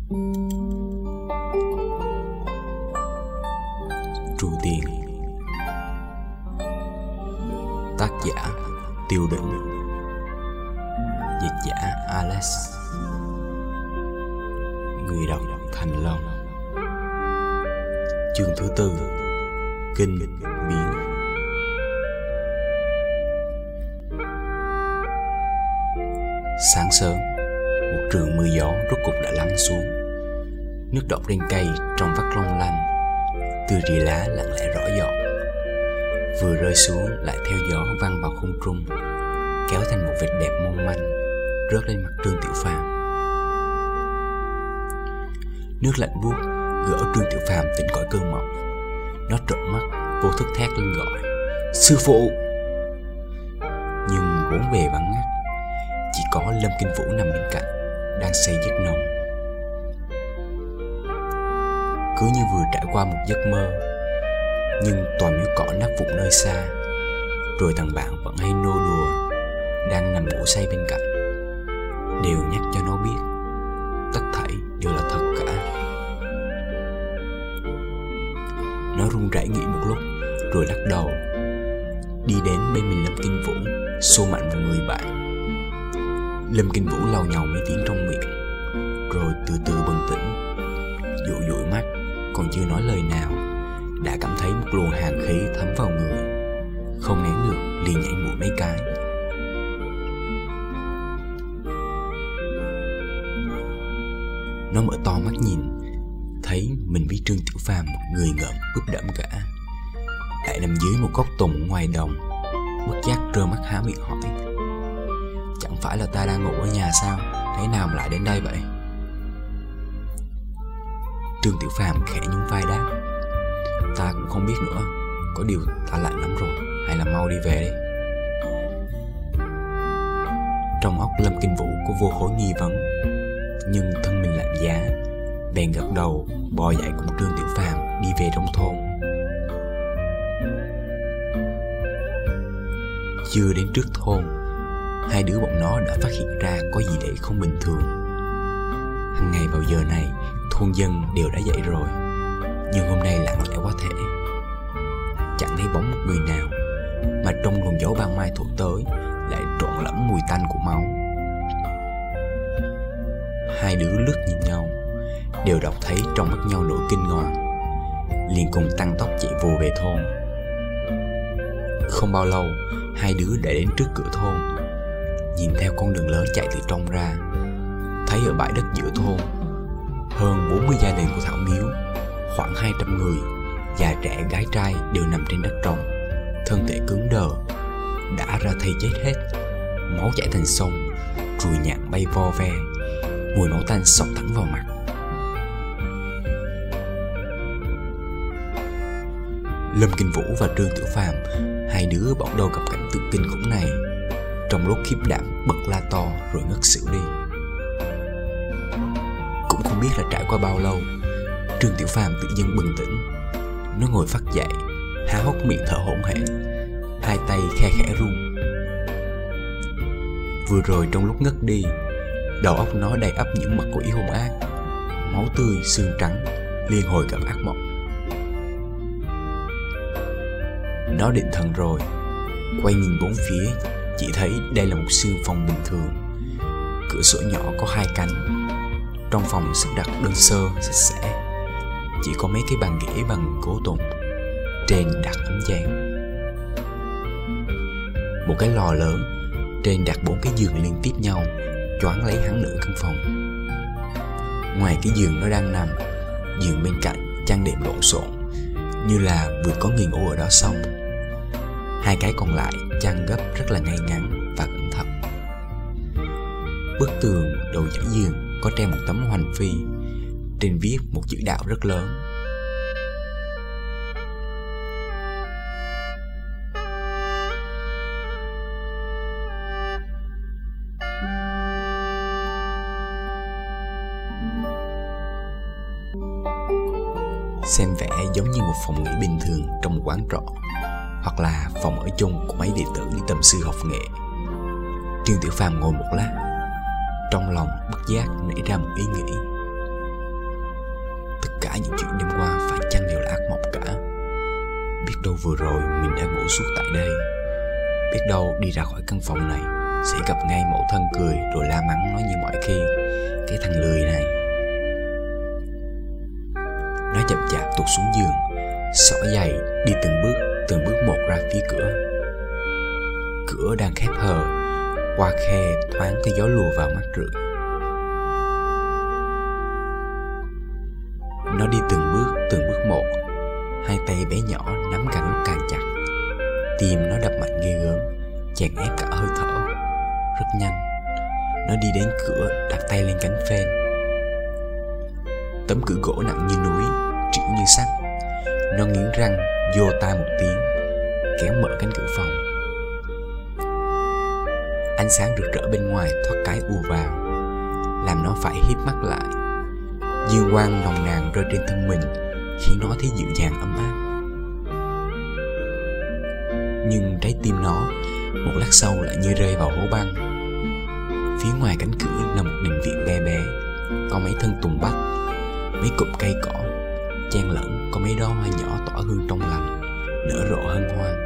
Trù Tiền. Tác giả Tiêu Định. Dịch giả Alex. Người đọc Thành Long. Chương thứ 4. Kinh biến. Sáng sớm, một trường mưa gió rốt cục đã lắng xuống. Nước đọng trên cây trong vắt long lanh, từ rìa lá lặng lẽ rõ giọt. Vừa rơi xuống lại theo gió văng vào không trung, kéo thành một vệt đẹp mong manh rớt lên mặt Trương Tiểu Phàm. Nước lạnh buốt gỡ Trương Tiểu Phàm tỉnh khỏi cơn mộng. Nó trợn mắt vô thức thét lên gọi: "Sư phụ!" Nhưng bốn bề vắng ngắt, chỉ có Lâm Kinh Vũ nằm bên cạnh, đang say giấc nồng. Cứ như vừa trải qua một giấc mơ, nhưng toàn miếu cỏ nắp vụn nơi xa. Rồi thằng bạn vẫn hay nô đùa, đang nằm ngủ say bên cạnh, đều nhắc cho nó biết tất thảy đều là thật cả. Nó run rẩy nghĩ một lúc, rồi lắc đầu, đi đến bên mình Lâm Kinh Vũ, xô mạnh vào người bạn. Lâm Kinh Vũ lầu nhầu mấy tiếng trong miệng, rồi từ từ bừng tỉnh, dụi dụi mắt, còn chưa nói lời nào, đã cảm thấy một luồng hàn khí thấm vào người, không nén được liền nhảy mũi mấy cái. Nó mở to mắt nhìn, thấy mình với Trương Tiểu Phàm người ngợm ướt đẫm cả, lại nằm dưới một gốc tùng ngoài đồng. Bất giác trơ mắt há miệng hỏi: "Chẳng phải là ta đang ngủ ở nhà sao? Thế nào mà lại đến đây vậy?" Trương Tiểu Phàm khẽ nhún vai đáp: "Ta cũng không biết nữa, có điều ta lạnh lắm rồi, hay là mau đi về đi." Trong óc Lâm Kinh Vũ có vô khối nghi vấn, nhưng thân mình lạnh giá, bèn gật đầu bò dậy cùng Trương Tiểu Phàm đi về trong thôn. Chưa đến trước thôn, hai đứa bọn nó đã phát hiện ra có gì đấy không bình thường. Hằng ngày vào giờ này, thôn dân đều đã dậy rồi, nhưng hôm nay lặng lẽ quá thể. Chẳng thấy bóng một người nào, mà trong luồng gió ban mai thổi tới lại trộn lẫn mùi tanh của máu. Hai đứa lướt nhìn nhau, đều đọc thấy trong mắt nhau nỗi kinh hoàng, liền cùng tăng tốc chạy vù về thôn. Không bao lâu, hai đứa đã đến trước cửa thôn. Nhìn theo con đường lớn chạy từ trong ra, thấy ở bãi đất giữa thôn, hơn 40 gia đình của Thảo Miếu, khoảng 200 người, già trẻ gái trai đều nằm trên đất trống, thân thể cứng đờ, đã ra thây chết hết, máu chảy thành sông, ruồi nhặng bay vo ve, mùi máu tanh xộc thẳng vào mặt. Lâm Kinh Vũ và Trương Tiểu Phàm, hai đứa bỗng đầu gặp cảnh tượng kinh khủng này, trong lúc khiếp đảm bật la to rồi ngất xỉu đi. Cũng không biết là trải qua bao lâu, Trương Tiểu Phàm tự dưng bừng tỉnh. Nó ngồi phắt dậy, há hốc miệng thở hổn hển, hai tay khe khẽ run. Vừa rồi trong lúc ngất đi, đầu óc nó đầy ắp những mặt quỷ hung ác, máu tươi xương trắng, liên hồi gặp ác mộng. Nó định thần rồi, quay nhìn bốn phía, chỉ thấy đây là một sương phòng bình thường. Cửa sổ nhỏ có hai cánh. Trong phòng sắp đặt đơn sơ, sạch sẽ, chỉ có mấy cái bàn ghế bằng gỗ tùng, trên đặt ấm giang. Một cái lò lớn, trên đặt 4 cái giường liên tiếp nhau, choáng lấy hắn nửa căn phòng. Ngoài cái giường nó đang nằm, giường bên cạnh chăn đệm lộn xộn, như là vừa có người ngủ ở đó xong. Hai cái còn lại chăn gấp rất là ngay ngắn và cẩn thận. Bức tường đầu dãy giường có treo một tấm hoành phi, trên viết một chữ đạo rất lớn: xem vẻ giống như một phòng nghỉ bình thường trong một quán trọ, hoặc là phòng ở chung của mấy đệ tử đi tầm sư học nghệ. Trương Tiểu Phàm ngồi một lát, trong lòng bất giác nảy ra một ý nghĩ. những chuyện đêm qua phải chăng đều là ác mộng cả? Biết đâu vừa rồi mình đã ngủ suốt tại đây. Biết đâu đi ra khỏi căn phòng này sẽ gặp ngay mẫu thân cười rồi la mắng nói như mọi khi: cái thằng lười này. Nó chậm chạp tuột xuống giường, xỏ giày đi từng bước một ra phía cửa. Cửa đang khép hờ, qua khe thoáng cái gió lùa vào mắt rượi. Nó đi từng bước một, hai tay bé nhỏ nắm càng lúc càng chặt. Tim nó đập mạnh ghê gớm, chèn ép cả hơi thở. Rất nhanh, nó đi đến cửa, đặt tay lên cánh phên. Tấm cửa gỗ nặng như núi, trĩu như sắt. Nó nghiến răng, vô tai một tiếng, kéo mở cánh cửa phòng. Ánh sáng rực rỡ bên ngoài thoát cái ùa vào, làm nó phải híp mắt lại. Dương quang nồng nàn rơi trên thân mình, khiến nó thấy dịu dàng ấm áp. Nhưng trái tim nó một lát sau lại như rơi vào hố băng. Phía ngoài cánh cửa là một đình viện bé bé, có mấy thân tùng bách, mấy cụm cây cỏ, chen lẫn có mấy đóa hoa nhỏ tỏa hương trong lành, nở rộ hân hoan.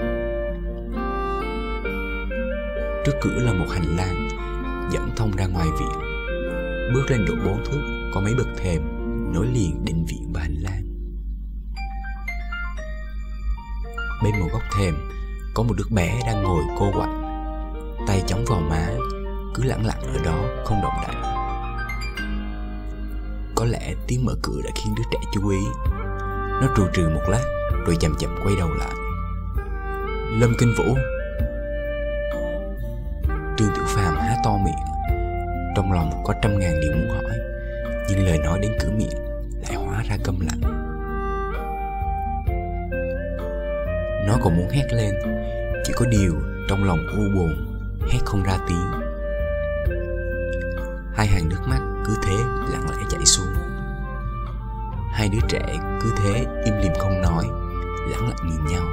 Trước cửa là một hành lang dẫn thông ra ngoài viện. Bước lên độ 4 thước có mấy bậc thềm nối liền đình viện và hành lang. Bên một góc thềm có một đứa bé đang ngồi cô quạnh, tay chống vào má, cứ lẳng lặng ở đó không động đậy. Có lẽ tiếng mở cửa đã khiến đứa trẻ chú ý. Nó trù trừ một lát rồi chậm chậm quay đầu lại. Lâm Kinh Vũ. Trương Tiểu Phàm há to miệng, trong lòng có trăm ngàn điều muốn hỏi, nhưng lời nói đến cửa miệng lại hóa ra câm lặng. Nó còn muốn hét lên, chỉ có điều trong lòng u buồn, hét không ra tiếng. Hai hàng nước mắt cứ thế lặng lẽ chảy xuống. Hai đứa trẻ cứ thế im lìm không nói, lẳng lặng nhìn nhau.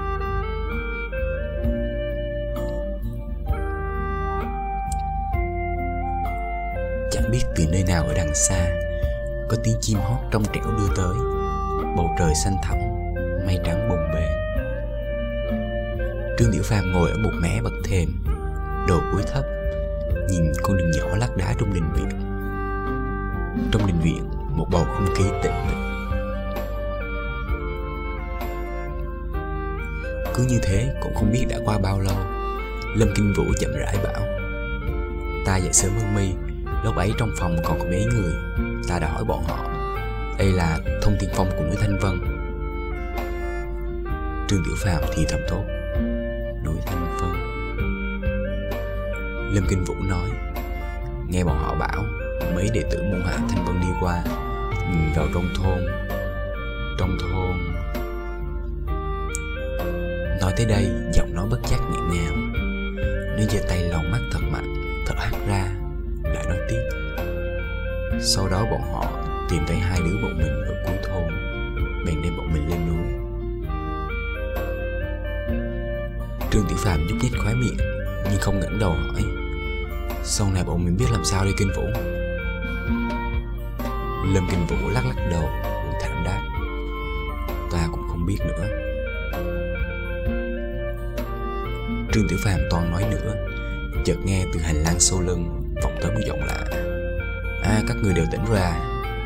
Chẳng biết từ nơi nào ở đằng xa, có tiếng chim hót trong trẻo đưa tới. Bầu trời xanh thẳm, mây trắng bồng bềnh. Trương Tiểu Phàm ngồi ở một mé bậc thềm, đầu cúi thấp, nhìn con đường nhỏ lác đác trong đình viện. Trong đình viện, một bầu không khí tĩnh mịch. Cứ như thế cũng không biết đã qua bao lâu, Lâm Kinh Vũ chậm rãi bảo: ta dậy sớm hơn mi. Lúc ấy trong phòng còn có mấy người, ta đã hỏi bọn họ. Đây là thông tiên phong của núi Thanh Vân. Trương Tiểu Phàm thì thầm thốt: núi Thanh Vân. Lâm Kinh Vũ nói: nghe bọn họ bảo mấy đệ tử môn hạ Thanh Vân đi qua, nhìn vào trong thôn. Nói tới đây, giọng nó bất giác nghẹn ngào. Nó giơ tay lau mắt thật mạnh, thở hắt ra, lại nói tiếp: sau đó bọn họ tìm thấy hai đứa bọn mình ở cuối thôn, bèn đem bọn mình lên núi. Trương Tiểu Phàm nhúc nhích khóe miệng, nhưng không ngẩng đầu hỏi: sau này bọn mình biết làm sao đây Kinh Vũ? Lâm Kinh Vũ lắc lắc đầu, buồn thảm đáp: ta cũng không biết nữa. Trương Tiểu Phàm toàn nói nữa, chợt nghe từ hành lang sau lưng vọng tới một giọng lạ: các người đều tỉnh rồi à?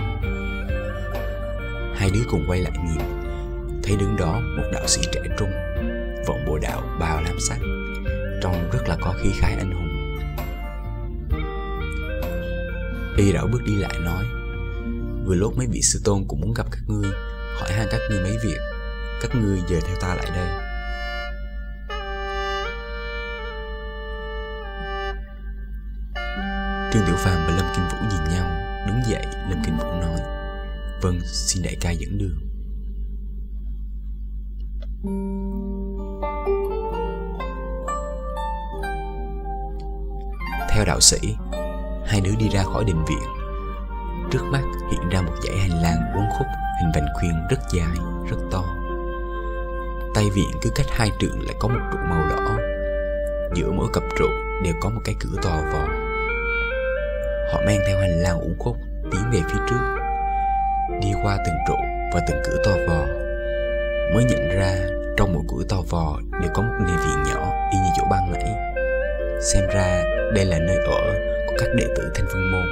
Hai đứa cùng quay lại nhìn, thấy đứng đó một đạo sĩ trẻ trung, vận bộ đạo bào lam sắc, trông rất là có khí khái anh hùng. Y đảo bước đi lại nói: vừa lúc mấy vị sư tôn cũng muốn gặp các ngươi, hỏi han các ngươi mấy việc. Các ngươi giờ theo ta lại đây. Trương Tiểu Phàm và Lâm Kinh Vũ nhìn nhau, đứng dậy. Lâm Kinh Vũ nói: vâng, xin đại ca dẫn đường. Theo đạo sĩ, hai đứa đi ra khỏi đình viện. Trước mắt hiện ra một dãy hành lang uốn khúc hình vành khuyên rất dài, rất to. Tay viện cứ cách hai trượng lại có một trụ màu đỏ. Giữa mỗi cặp trụ đều có một cái cửa to vò. Họ men theo hành lang uốn khúc tiến về phía trước. Đi qua từng trụ và từng cửa to vò, mới nhận ra trong mỗi cửa to vò đều có một nền viện nhỏ y như chỗ ban nãy. Xem ra đây là nơi ở của các đệ tử Thanh Vân Môn.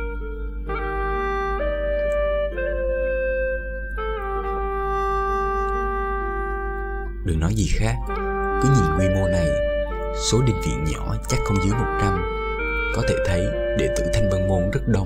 Đừng nói gì khác, cứ nhìn quy mô này, số đình viện nhỏ chắc không dưới 100. Có thể thấy đệ tử Thanh Vân Môn rất đông.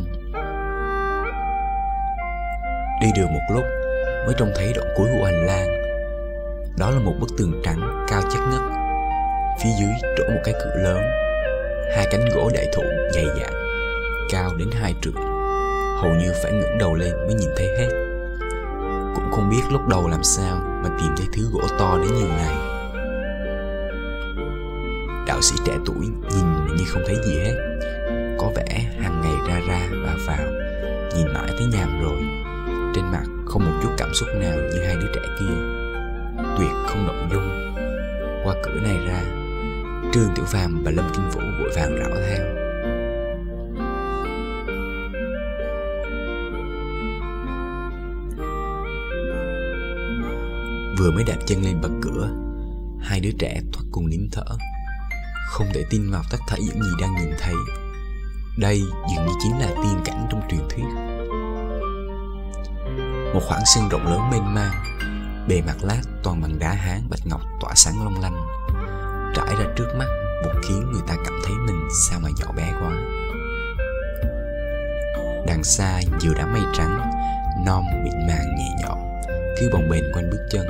Đi được một lúc mới trông thấy đoạn cuối của hành lang. Đó là một bức tường trắng cao chất ngất. Phía dưới trổ một cái cửa lớn, 2 cánh gỗ đại thụ dày dặn, cao đến 2 trượng, hầu như phải ngẩng đầu lên mới nhìn thấy hết. Cũng không biết lúc đầu làm sao mà tìm thấy thứ gỗ to đến nhường này. Đạo sĩ trẻ tuổi nhìn như không thấy gì hết, có vẻ hàng ngày ra vào, nhìn mãi thấy nhàm rồi. Trên mặt không một chút cảm xúc nào như 2 đứa trẻ kia, tuyệt không động dung. Qua cửa này ra, Trương Tiểu Phàm và Lâm Kinh Vũ vội vàng rảo theo. Vừa mới đạp chân lên bậc cửa, 2 đứa trẻ thoát cùng nín thở, không thể tin vào tất thảy những gì đang nhìn thấy. Đây dường như chính là tiên cảnh trong truyền thuyết. Một khoảng sân rộng lớn mênh mang, bề mặt lát toàn bằng đá hán bạch ngọc tỏa sáng long lanh, trải ra trước mắt một khiến người ta cảm thấy mình sao mà nhỏ bé quá. Đằng xa nhiều đám mây trắng non mịn màng nhẹ nhõm cứ bồng bềnh quanh bước chân.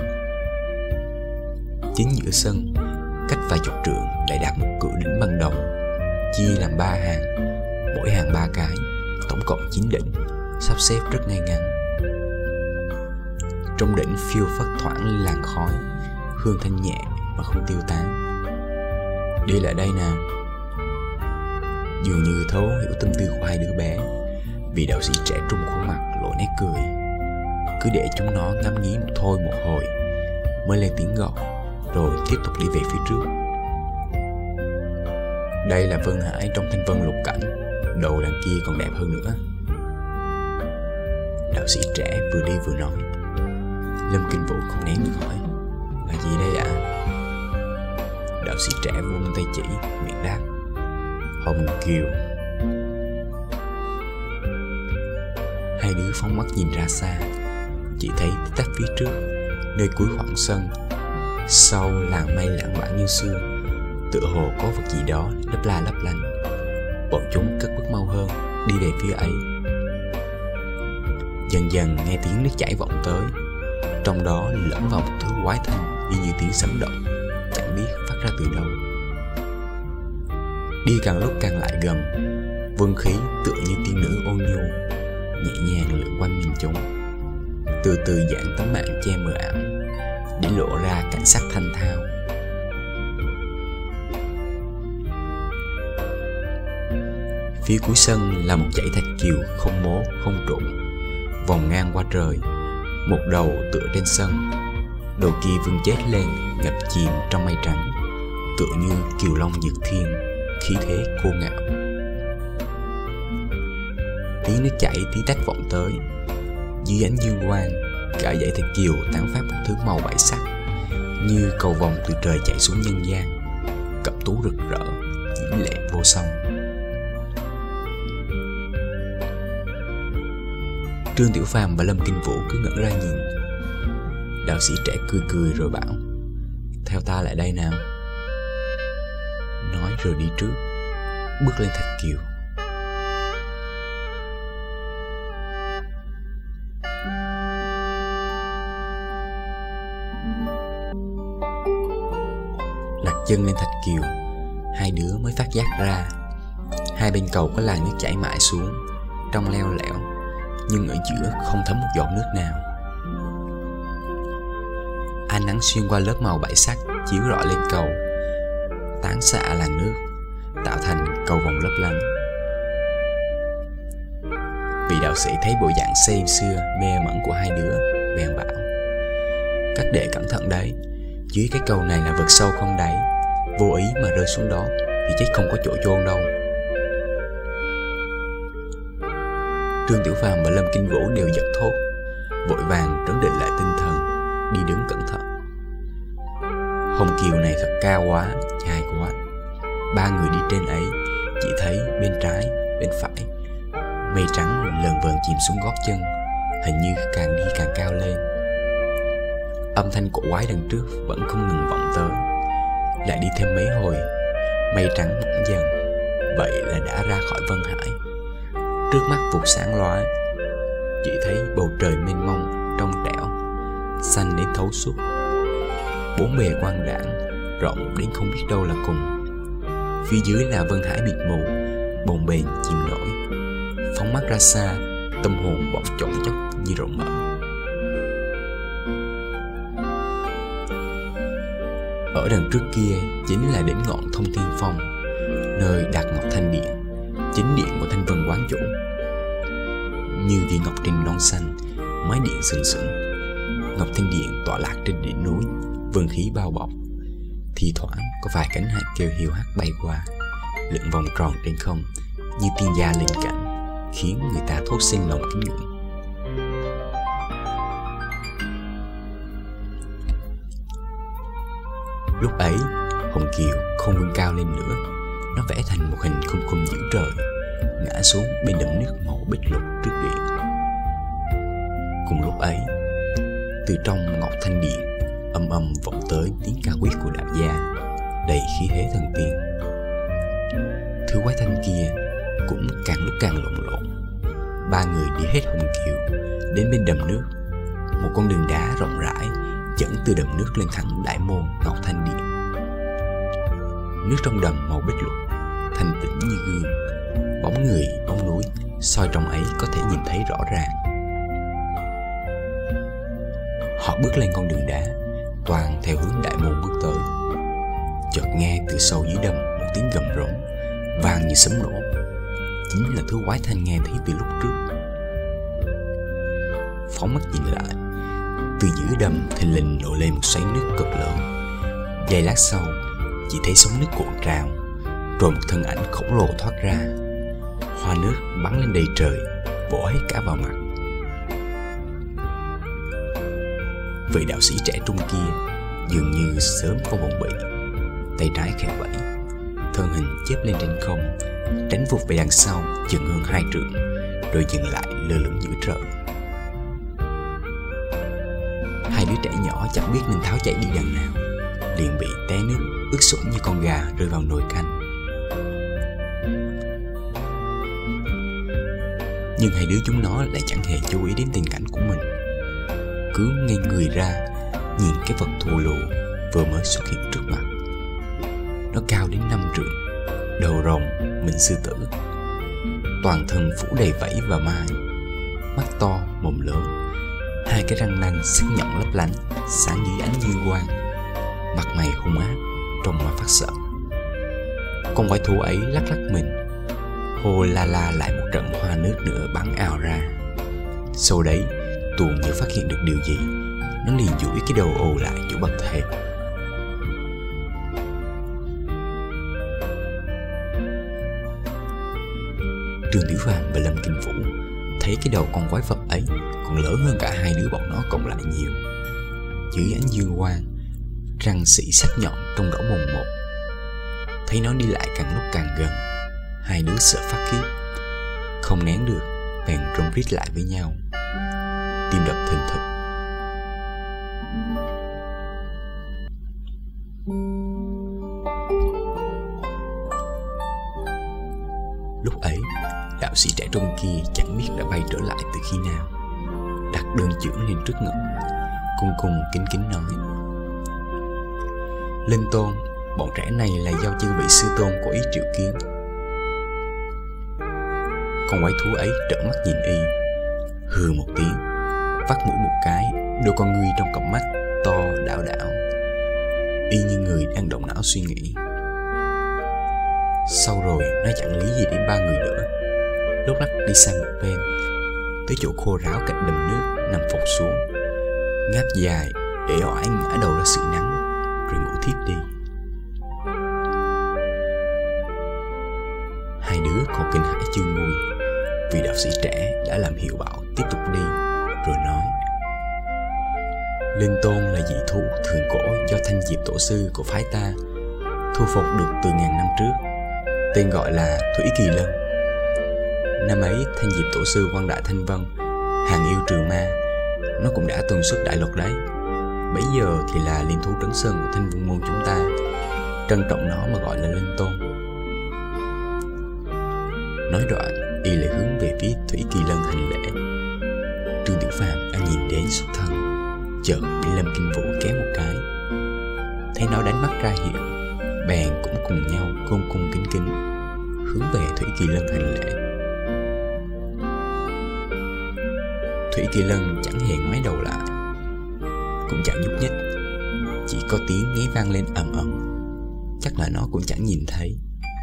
Chính giữa sân, cách vài chục trượng lại đặt một cửa đỉnh bằng đồng, chia làm 3 hàng, mỗi hàng 3 cái, tổng cộng 9 đỉnh, sắp xếp rất ngay ngắn. Trong đỉnh phiêu phất thoảng lên làn khói, hương thanh nhẹ mà không tiêu tán. Đi lại đây nào. Dường như thấu hiểu tâm tư của 2 đứa bé, vì đạo sĩ trẻ trung khuôn mặt lộ nét cười. Cứ để chúng nó ngắm nghía một thôi một hồi, mới lên tiếng gọi, rồi tiếp tục đi về phía trước. Đây là Vân Hải trong Thanh Vân Lục Cảnh, đầu đằng kia còn đẹp hơn nữa. Đạo sĩ trẻ vừa đi vừa nói. Lâm Kinh Vũ không nén được hỏi, là gì đây ạ? Đạo sĩ trẻ vung tay chỉ, miệng đáp, Hồng Kiều. 2 đứa phóng mắt nhìn ra xa, chỉ thấy tách phía trước, nơi cuối khoảng sân, sau làng mây lãng mạn như xưa, tựa hồ có vật gì đó lấp la lấp lánh. Bọn chúng cất bước mau hơn, đi về phía ấy. Dần dần nghe tiếng nước chảy vọng tới, trong đó lẫn vào một thứ quái thanh y như tiếng sấm động, chẳng biết phát ra từ đâu. Đi càng lúc càng lại gần, vân khí tựa như tiên nữ ôn nhu, nhẹ nhàng lượn quanh mình chúng, từ từ giãn tấm màn che mờ ảo, để lộ ra cảnh sắc thanh thao. Phía cuối sân là một dãy thạch kiều không mố không trụng, vòng ngang qua trời, một đầu tựa trên sân, đầu kia vươn chết lên ngập chìm trong mây trắng, tựa như kiều long dược thiên, khí thế cô ngạo. Tiếng nước chảy tí tách vọng tới, dưới ánh dương quang, cả dãy thạch kiều tán phát một thứ màu bảy sắc, như cầu vồng từ trời chạy xuống nhân gian, cẩm tú rực rỡ, diễm lệ vô song. Trương Tiểu Phàm và Lâm Kinh Vũ cứ ngẩn ra nhìn. Đạo sĩ trẻ cười cười rồi bảo, theo ta lại đây nào. Nói rồi đi trước, bước lên thạch kiều. Đặt chân lên thạch kiều, 2 đứa mới phát giác ra 2 bên cầu có làn nước chảy mãi xuống, trong leo lẻo, nhưng ở giữa không thấm một giọt nước nào. Ánh nắng xuyên qua lớp màu bảy sắc chiếu rọi lên cầu, tán xạ làn nước, tạo thành cầu vồng lấp lánh. Vị đạo sĩ thấy bộ dạng say sưa mê mẩn của 2 đứa, bèn bảo, các đệ cẩn thận đấy, dưới cái cầu này là vực sâu không đáy, vô ý mà rơi xuống đó thì chết không có chỗ chôn đâu. Trương Tiểu Phàm và Lâm Kinh Vũ đều giật thốt, vội vàng trấn định lại tinh thần, đi đứng cẩn thận. Hồng kiều này thật cao quá, dài quá. Ba người đi trên ấy, chỉ thấy bên trái, bên phải mây trắng lờn vờn chìm xuống gót chân, hình như càng đi càng cao lên. Âm thanh cổ quái đằng trước vẫn không ngừng vọng tới. Lại đi thêm mấy hồi, mây trắng mỏng dần, vậy là đã ra khỏi Vân Hải. Trước mắt vụt sáng lóa, chỉ thấy bầu trời mênh mông, trong trẻo, xanh đến thấu suốt. Bốn bề quang đãng, rộng đến không biết đâu là cùng. Phía dưới là Vân Hải mịt mù, bồng bềnh chìm nổi. Phóng mắt ra xa, tâm hồn bỗng chổng chốc như rộng mở. Ở đằng trước kia chính là đỉnh ngọn Thông Thiên Phong, nơi đặt Ngọc Thanh Điện, chính điện của Thanh Vân quán chủ. Như viên ngọc trên non xanh, mái điện sừng sững. Ngọc Thanh Điện tọa lạc trên đỉnh núi, vân khí bao bọc. Thì thoảng có vài cánh hạt kêu hiu hắt bay qua, lượn vòng tròn trên không như tiên gia linh cảnh, khiến người ta thốt sinh lòng kính ngưỡng. Lúc ấy, Hồng Kiều không vươn cao lên nữa, nó vẽ thành một hình khum khum giữa trời, ngã xuống bên đầm nước màu bích lục trước điện. Cùng lúc ấy, từ trong Ngọc Thanh Điện âm âm vọng tới tiếng ca quyết của đạo gia, đầy khí thế thần tiên. Thứ quái thanh kia cũng càng lúc càng lộn lộn. Ba người đi hết Hồng Kiều đến bên đầm nước, một con đường đá rộng rãi dẫn từ đầm nước lên thẳng đại môn Ngọc Thanh Điện. Nước trong đầm màu bích lục, thanh tĩnh như gương, bóng người, bóng núi soi trong ấy có thể nhìn thấy rõ ràng. Họ bước lên con đường đá, toàn theo hướng đại môn bước tới. Chợt nghe từ sâu dưới đầm một tiếng gầm rống vang như sấm nổ, chính là thứ quái thanh nghe thấy từ lúc trước. Phóng mắt nhìn lại, từ dưới đầm thình lình nổi lên một xoáy nước cực lớn. Giây lát sau, chỉ thấy sóng nước cuộn trào, rồi một thân ảnh khổng lồ thoát ra. Hoa nước bắn lên đầy trời, vỗ hết cả vào mặt. Vị đạo sĩ trẻ trung kia dường như sớm có bồng bỉ, tay trái khẽ vẫy, thân hình chớp lên trên không, tránh vụt về đằng sau chừng hơn 2 trượng, rồi dừng lại lơ lửng giữa trời. Hai đứa trẻ nhỏ chẳng biết nên tháo chạy đi đằng nào, liền bị té nước ướt sũng như con gà rơi vào nồi canh. Nhưng hai đứa chúng nó lại chẳng hề chú ý đến tình cảnh của mình, cứ ngây người ra nhìn cái vật thù lù vừa mới xuất hiện trước mặt. Nó cao đến 5 trượng, đầu rồng, mình sư tử, toàn thân phủ đầy vảy và mai, mắt to, mồm lớn, hai cái răng nanh sắc nhọn lấp lánh, sáng dưới ánh dương quang, mặt mày hung ác, trông mà phát sợ. Con quái thú ấy lắc lắc mình, hô la la lại một trận hoa nước nữa bắn ào ra. Sau đấy, tuồng như phát hiện được điều gì, nó liền duỗi cái đầu ồ lại chỗ bậc thềm. Trương Tiểu Phàm và Lâm Kinh Vũ thấy cái đầu con quái vật ấy còn lớn hơn cả hai đứa bọn nó cộng lại nhiều. Dưới ánh dương quang, răng sỉ sắc nhọn trông rõ mồn một. Thấy nó đi lại càng lúc càng gần, hai đứa sợ phát khiếp, không nén được, bèn rống rít lại với nhau, tim đập thình thịch. Lúc ấy, đạo sĩ trẻ trung kia chẳng biết đã bay trở lại từ khi nào, đặt đơn chưởng lên trước ngực, cung cung kính kính nói: Linh Tôn, bọn trẻ này là do chư vị sư tôn có ý triệu kiến. Con quái thú ấy trợn mắt nhìn y, hừ một tiếng, vắt mũi một cái, đôi con ngươi trong cặp mắt to đảo đảo, y như người đang động não suy nghĩ. Sau rồi nó chẳng lý gì đến ba người nữa, lúc lắc đi sang một bên, tới chỗ khô ráo cạnh đầm nước, nằm phộc xuống, ngáp dài, ể oải ngã đầu ra sự nắng, rồi ngủ thiếp đi. Hai đứa còn kinh hãi chưa nguôi, vì đạo sĩ trẻ đã làm hiệu bảo tiếp tục đi, rồi nói: Linh Tôn là dị thú thượng cổ do Thanh Diệp tổ sư của phái ta thu phục được từ ngàn năm trước, tên gọi là Thủy Kỳ Lân. Năm ấy Thanh Diệp tổ sư quang đại thanh vân, hàng yêu trừ ma, nó cũng đã tuần xuất đại lục đấy. Bấy giờ thì là liên thú trấn sơn của Thanh Vân môn chúng ta, trân trọng nó mà gọi là Linh Tôn. Nói đoạn, y lại hướng về phía Thủy Kỳ Lân hành lễ. Trương Tiểu Phàm đã nhìn đến xuất thân, chợt bị Lâm Kinh Vũ kéo một cái, thấy nó đánh mắt ra hiệu, bèn cũng cùng nhau cung cung kính kính hướng về Thủy Kỳ Lân hành lễ. Thủy Kỳ Lân chẳng hề ngoái đầu lại, cũng chẳng nhúc nhích, chỉ có tiếng ngáy vang lên ầm ầm. Chắc là nó cũng chẳng nhìn thấy.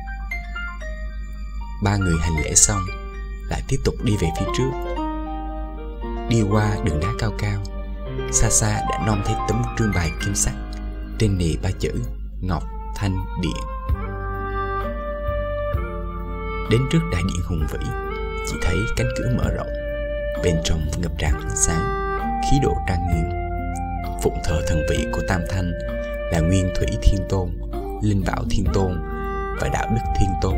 Ba người hành lễ xong, lại tiếp tục đi về phía trước. Đi qua đường đá cao cao, xa xa đã nom thấy tấm trương bài kim sắc, trên nề ba chữ Ngọc Thanh Điện. Đến trước đại điện hùng vĩ, chỉ thấy cánh cửa mở rộng, bên trong ngập tràn ánh sáng, khí độ trang nghiêm. Phụng thờ thần vị của Tam Thanh là Nguyên Thủy Thiên Tôn, Linh Bảo Thiên Tôn và Đạo Đức Thiên Tôn.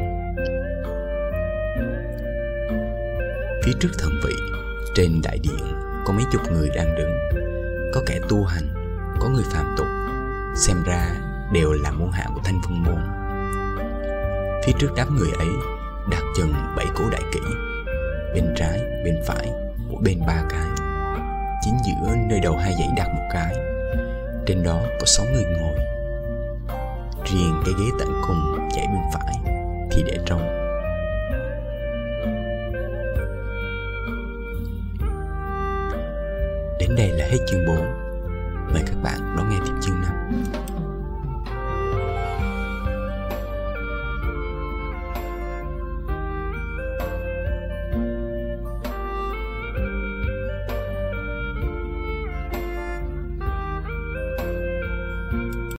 Phía trước thần vị, trên đại điện có mấy chục người đang đứng, có kẻ tu hành, có người phàm tục, xem ra đều là môn hạ của Thanh Vân môn. Phía trước đám người ấy đặt chừng 7 cỗ đại kỷ, bên trái, bên phải, mỗi bên 3 cái. Chính giữa nơi đầu hai dãy đặt một cái, trên đó có 6 người ngồi. Riêng cái ghế tận cùng dãy bên phải thì để trống. Đến đây là hết chương 4. Mời các bạn đón nghe